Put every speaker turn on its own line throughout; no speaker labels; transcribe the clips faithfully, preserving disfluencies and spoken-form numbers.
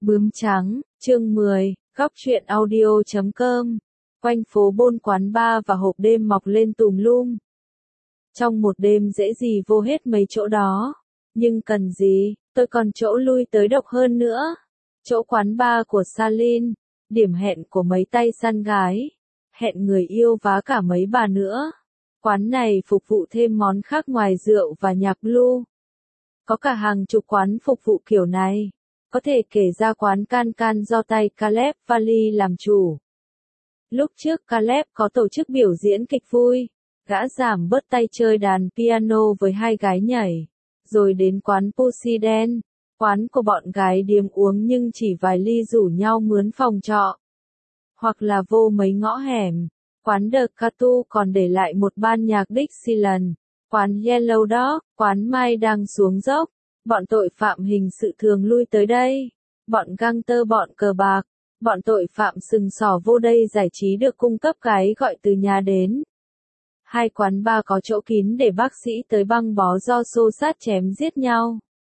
Bướm trắng, chương mười, góc truyện audio chấm com. Quanh phố Bôn quán bar và hộp đêm mọc lên tùm lum. Trong một đêm dễ gì vô hết mấy chỗ đó. Nhưng cần gì, tôi còn chỗ lui tới độc hơn nữa. Chỗ quán bar của Salin, điểm hẹn của mấy tay săn gái. Hẹn người yêu vá cả mấy bà nữa. Quán này phục vụ thêm món khác ngoài rượu và nhạc blue. Có cả hàng chục quán phục vụ kiểu này. Có thể kể ra quán Can Can do tay Caleb Valley làm chủ. Lúc trước Caleb có tổ chức biểu diễn kịch vui, gã giảm bớt tay chơi đàn piano với hai gái nhảy. Rồi đến quán Pussy đen, quán của bọn gái điếm uống nhưng chỉ vài ly rủ nhau mướn phòng trọ. Hoặc là vô mấy ngõ hẻm, quán The Catu còn để lại một ban nhạc Dixieland, quán Yellow Dog, quán Mai đang xuống dốc. Bọn tội phạm hình sự thường lui tới đây. Bọn gangster bọn cờ bạc. Bọn tội phạm sừng sỏ vô đây giải trí được cung cấp cái gọi từ nhà đến. Hai quán bar có chỗ kín để bác sĩ tới băng bó do xô xát chém giết nhau.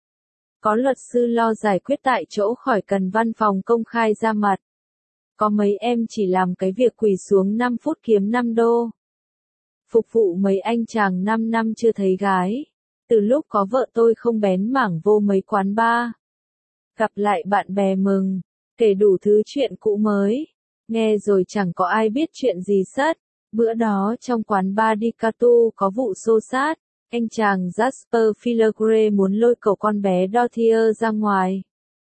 Có luật sư lo giải quyết tại chỗ khỏi cần văn phòng công khai ra mặt. Có mấy em chỉ làm cái việc quỳ xuống năm phút kiếm năm đô. Phục vụ mấy anh chàng năm năm chưa thấy gái. Từ lúc có vợ tôi không bén mảng vô mấy quán bar. Gặp lại bạn bè mừng, kể đủ thứ chuyện cũ mới. Nghe rồi chẳng có ai biết chuyện gì sất. Bữa đó trong quán bar Di Catu có vụ xô xát. Anh chàng Jasper Filigre muốn lôi cậu con bé Dorothier ra ngoài.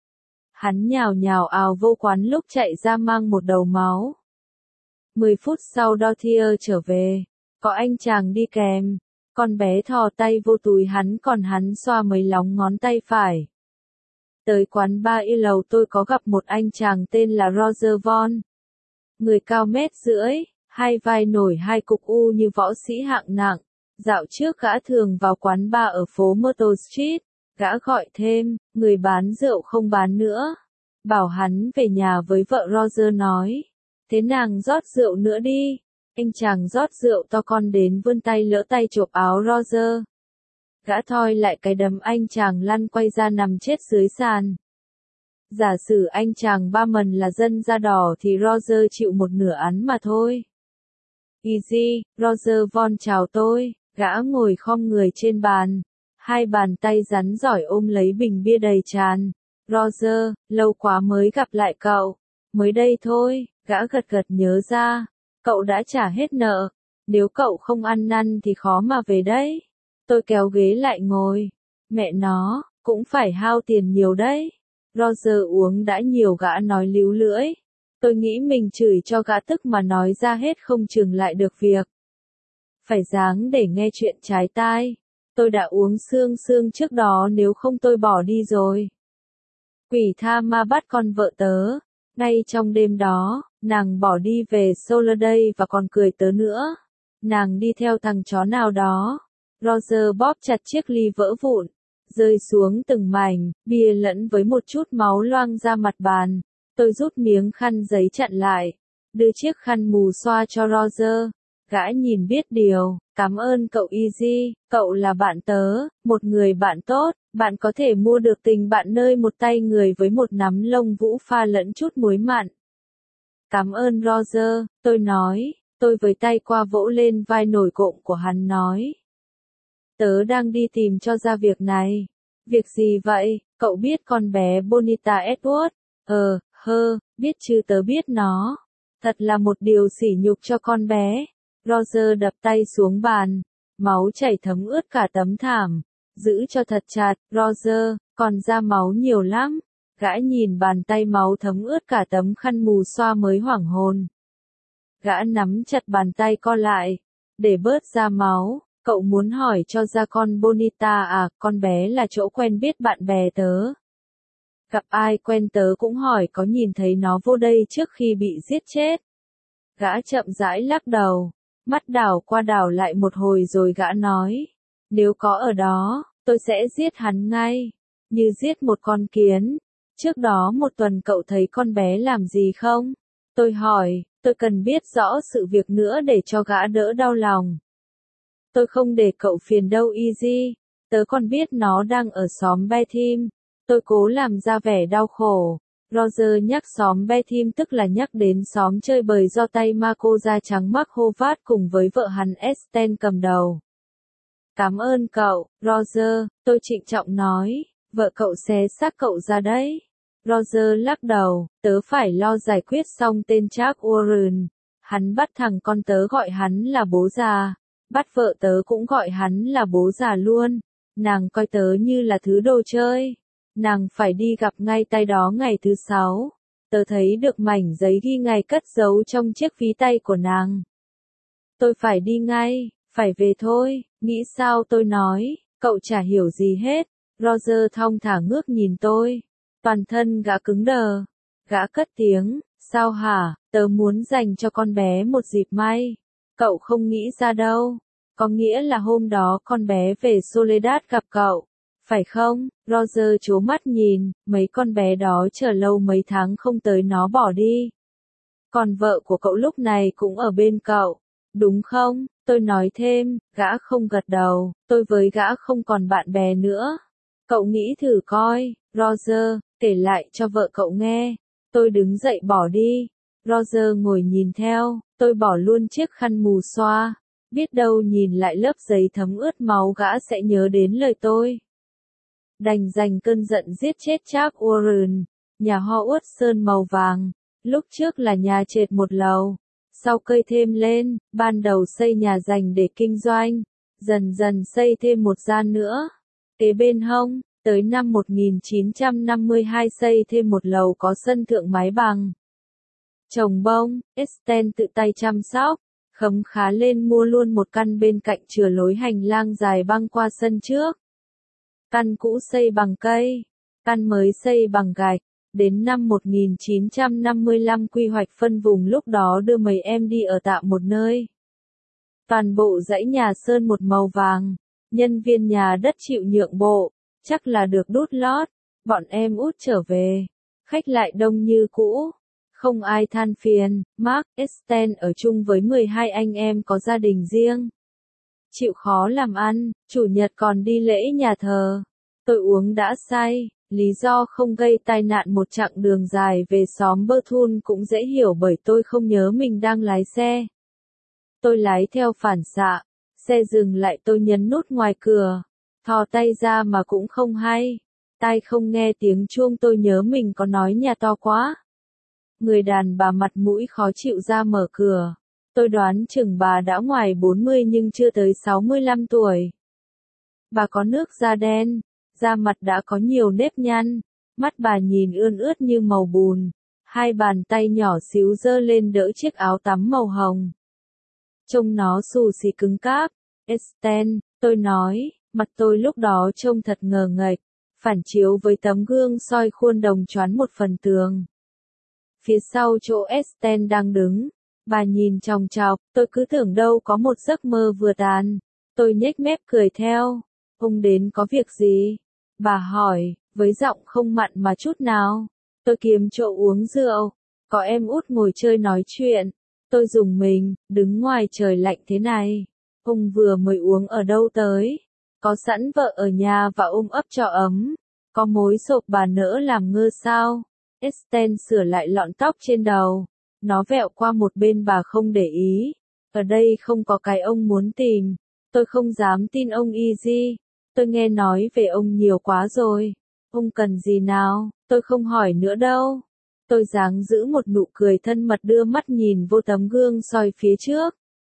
Hắn nhào nhào ào vô quán lúc chạy ra mang một đầu máu. Mười phút sau Dorothier trở về. Có anh chàng đi kèm. Con bé thò tay vô túi hắn còn hắn xoa mấy lóng ngón tay phải. Tới quán bar y lầu tôi có gặp một anh chàng tên là Roger Von. Người cao mét rưỡi, hai vai nổi hai cục u như võ sĩ hạng nặng. Dạo trước gã thường vào quán bar ở phố Myrtle Street. Gã gọi thêm, người bán rượu không bán nữa. Bảo hắn về nhà với vợ Roger nói. Thế nàng rót rượu nữa đi. Anh chàng rót rượu to con đến vươn tay lỡ tay chộp áo Roger. Gã thoi lại cái đấm anh chàng lăn quay ra nằm chết dưới sàn. Giả sử anh chàng ba mần là dân da đỏ thì Roger chịu một nửa án mà thôi. Easy, Roger Von chào tôi, gã ngồi khom người trên bàn. Hai bàn tay rắn giỏi ôm lấy bình bia đầy tràn. Roger, lâu quá mới gặp lại cậu. Mới đây thôi, gã gật gật nhớ ra. Cậu đã trả hết nợ. Nếu cậu không ăn năn thì khó mà về đấy. Tôi kéo ghế lại ngồi. Mẹ nó, cũng phải hao tiền nhiều đấy. Roger uống đã nhiều gã nói líu lưỡi. Tôi nghĩ mình chửi cho gã tức mà nói ra hết không chừng lại được việc. Phải dáng để nghe chuyện trái tai. Tôi đã uống sương sương trước đó nếu không tôi bỏ đi rồi. Quỷ tha ma bắt con vợ tớ. Ngay trong đêm đó, nàng bỏ đi về Soledad và còn cười tớ nữa. Nàng đi theo thằng chó nào đó. Roger bóp chặt chiếc ly vỡ vụn, rơi xuống từng mảnh, bia lẫn với một chút máu loang ra mặt bàn. Tôi rút miếng khăn giấy chặn lại, đưa chiếc khăn mù xoa cho Roger. Gã nhìn biết điều, cảm ơn cậu Easy, cậu là bạn tớ, một người bạn tốt, bạn có thể mua được tình bạn nơi một tay người với một nắm lông vũ pha lẫn chút muối mặn. Cảm ơn Roger, tôi nói, tôi với tay qua vỗ lên vai nổi cộm của hắn nói. Tớ đang đi tìm cho ra việc này. Việc gì vậy, cậu biết con bé Bonita Edward? Ờ, hơ, biết chứ tớ biết nó. Thật là một điều sỉ nhục cho con bé. Roger đập tay xuống bàn. Máu chảy thấm ướt cả tấm thảm. Giữ cho thật chặt, Roger, còn ra máu nhiều lắm. Gã nhìn bàn tay máu thấm ướt cả tấm khăn mù xoa mới hoảng hồn. Gã nắm chặt bàn tay co lại. Để bớt ra máu, cậu muốn hỏi cho ra con Bonita à, con bé là chỗ quen biết bạn bè tớ. Gặp ai quen tớ cũng hỏi có nhìn thấy nó vô đây trước khi bị giết chết. Gã chậm rãi lắc đầu, mắt đảo qua đảo lại một hồi rồi gã nói. Nếu có ở đó, tôi sẽ giết hắn ngay. Như giết một con kiến. Trước đó một tuần cậu thấy con bé làm gì không? Tôi hỏi, tôi cần biết rõ sự việc nữa để cho gã đỡ đau lòng. Tôi không để cậu phiền đâu Easy. Tớ còn biết nó đang ở xóm Bethim. Tôi cố làm ra vẻ đau khổ. Roger nhắc xóm Bethim tức là nhắc đến xóm chơi bời do tay Marco da trắng Mark Hovat cùng với vợ hắn Esten cầm đầu. Cảm ơn cậu, Roger, tôi trịnh trọng nói, vợ cậu xé xác cậu ra đấy. Roger lắc đầu, tớ phải lo giải quyết xong tên Jack Warren. Hắn bắt thằng con tớ gọi hắn là bố già, bắt vợ tớ cũng gọi hắn là bố già luôn. Nàng coi tớ như là thứ đồ chơi. Nàng phải đi gặp ngay tay đó ngày thứ sáu. Tớ thấy được mảnh giấy ghi ngày cất giấu trong chiếc ví tay của nàng. Tôi phải đi ngay, phải về thôi, nghĩ sao tôi nói, cậu chả hiểu gì hết. Roger thong thả ngước nhìn tôi. Toàn thân gã cứng đờ. Gã cất tiếng, sao hả, tớ muốn dành cho con bé một dịp may. Cậu không nghĩ ra đâu. Có nghĩa là hôm đó con bé về Soledad gặp cậu. Phải không? Roger trố mắt nhìn, mấy con bé đó chờ lâu mấy tháng không tới nó bỏ đi. Còn vợ của cậu lúc này cũng ở bên cậu. Đúng không? Tôi nói thêm, gã không gật đầu, tôi với gã không còn bạn bè nữa. Cậu nghĩ thử coi, Roger, kể lại cho vợ cậu nghe. Tôi đứng dậy bỏ đi. Roger ngồi nhìn theo, tôi bỏ luôn chiếc khăn mù xoa. Biết đâu nhìn lại lớp giấy thấm ướt máu gã sẽ nhớ đến lời tôi. Đành dành cơn giận giết chết Jack Warren, nhà ho uất sơn màu vàng. Lúc trước là nhà trệt một lầu. Sau cây thêm lên, ban đầu xây nhà dành để kinh doanh. Dần dần xây thêm một gian nữa. Kế bên hông, tới năm một nghìn chín trăm năm mươi hai xây thêm một lầu có sân thượng mái bằng. Trồng bông, Esten tự tay chăm sóc. Khấm khá lên mua luôn một căn bên cạnh chừa lối hành lang dài băng qua sân trước. Căn cũ xây bằng cây, căn mới xây bằng gạch. Đến năm một nghìn chín trăm năm mươi lăm quy hoạch phân vùng lúc đó đưa mấy em đi ở tạm một nơi. Toàn bộ dãy nhà sơn một màu vàng, nhân viên nhà đất chịu nhượng bộ, chắc là được đút lót, bọn em út trở về, khách lại đông như cũ. Không ai than phiền, Mark, Esten ở chung với mười hai anh em có gia đình riêng. Chịu khó làm ăn, chủ nhật còn đi lễ nhà thờ. Tôi uống đã say, lý do không gây tai nạn một chặng đường dài về xóm Berthun cũng dễ hiểu bởi tôi không nhớ mình đang lái xe. Tôi lái theo phản xạ, xe dừng lại tôi nhấn nút ngoài cửa, thò tay ra mà cũng không hay. Tai không nghe tiếng chuông tôi nhớ mình có nói nhà to quá. Người đàn bà mặt mũi khó chịu ra mở cửa. Tôi đoán chừng bà đã ngoài bốn mươi nhưng chưa tới sáu mươi lăm tuổi. Bà có nước da đen, da mặt đã có nhiều nếp nhăn, mắt bà nhìn ươn ướt như màu bùn, hai bàn tay nhỏ xíu giơ lên đỡ chiếc áo tắm màu hồng. Trông nó xù xì cứng cáp. Esten, tôi nói, mặt tôi lúc đó trông thật ngờ nghệch, phản chiếu với tấm gương soi khuôn đồng choán một phần tường. Phía sau chỗ Esten đang đứng, bà nhìn chòng chọc, tôi cứ tưởng đâu có một giấc mơ vừa tàn. Tôi nhếch mép cười theo. Ông đến có việc gì? Bà hỏi, với giọng không mặn mà chút nào. Tôi kiếm chỗ uống rượu, có em út ngồi chơi nói chuyện. Tôi rùng mình, đứng ngoài trời lạnh thế này. Ông vừa mới uống ở đâu tới? Có sẵn vợ ở nhà và ôm ấp cho ấm. Có mối sộp bà nỡ làm ngơ sao? Esten sửa lại lọn tóc trên đầu. Nó vẹo qua một bên bà không để ý. Ở đây không có cái ông muốn tìm. Tôi không dám tin ông Easy. Tôi nghe nói về ông nhiều quá rồi. Ông cần gì nào? Tôi không hỏi nữa đâu. Tôi dáng giữ một nụ cười thân mật đưa mắt nhìn vô tấm gương soi phía trước.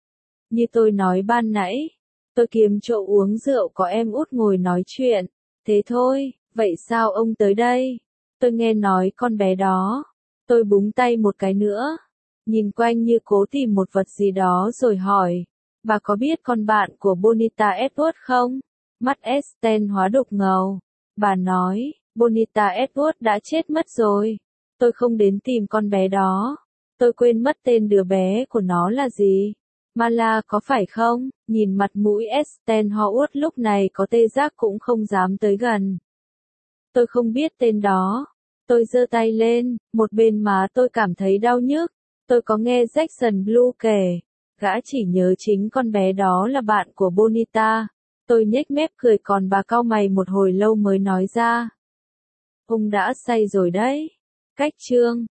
Như tôi nói ban nãy, tôi kiếm chỗ uống rượu có em út ngồi nói chuyện. Thế thôi, vậy sao ông tới đây? Tôi nghe nói con bé đó. Tôi búng tay một cái nữa. Nhìn quanh như cố tìm một vật gì đó rồi hỏi. Bà có biết con bạn của Bonita Edward không? Mắt Esten hóa đục ngầu. Bà nói, Bonita Edward đã chết mất rồi. Tôi không đến tìm con bé đó. Tôi quên mất tên đứa bé của nó là gì. Mala có phải không? Nhìn mặt mũi Esten Howard lúc này có tê giác cũng không dám tới gần. Tôi không biết tên đó. Tôi giơ tay lên, một bên má tôi cảm thấy đau nhức. Tôi có nghe Jackson Blue kể. Gã chỉ nhớ chính con bé đó là bạn của Bonita. Tôi nhếch mép cười còn bà cau mày một hồi lâu mới nói ra. Ông đã say rồi đấy. Cách chương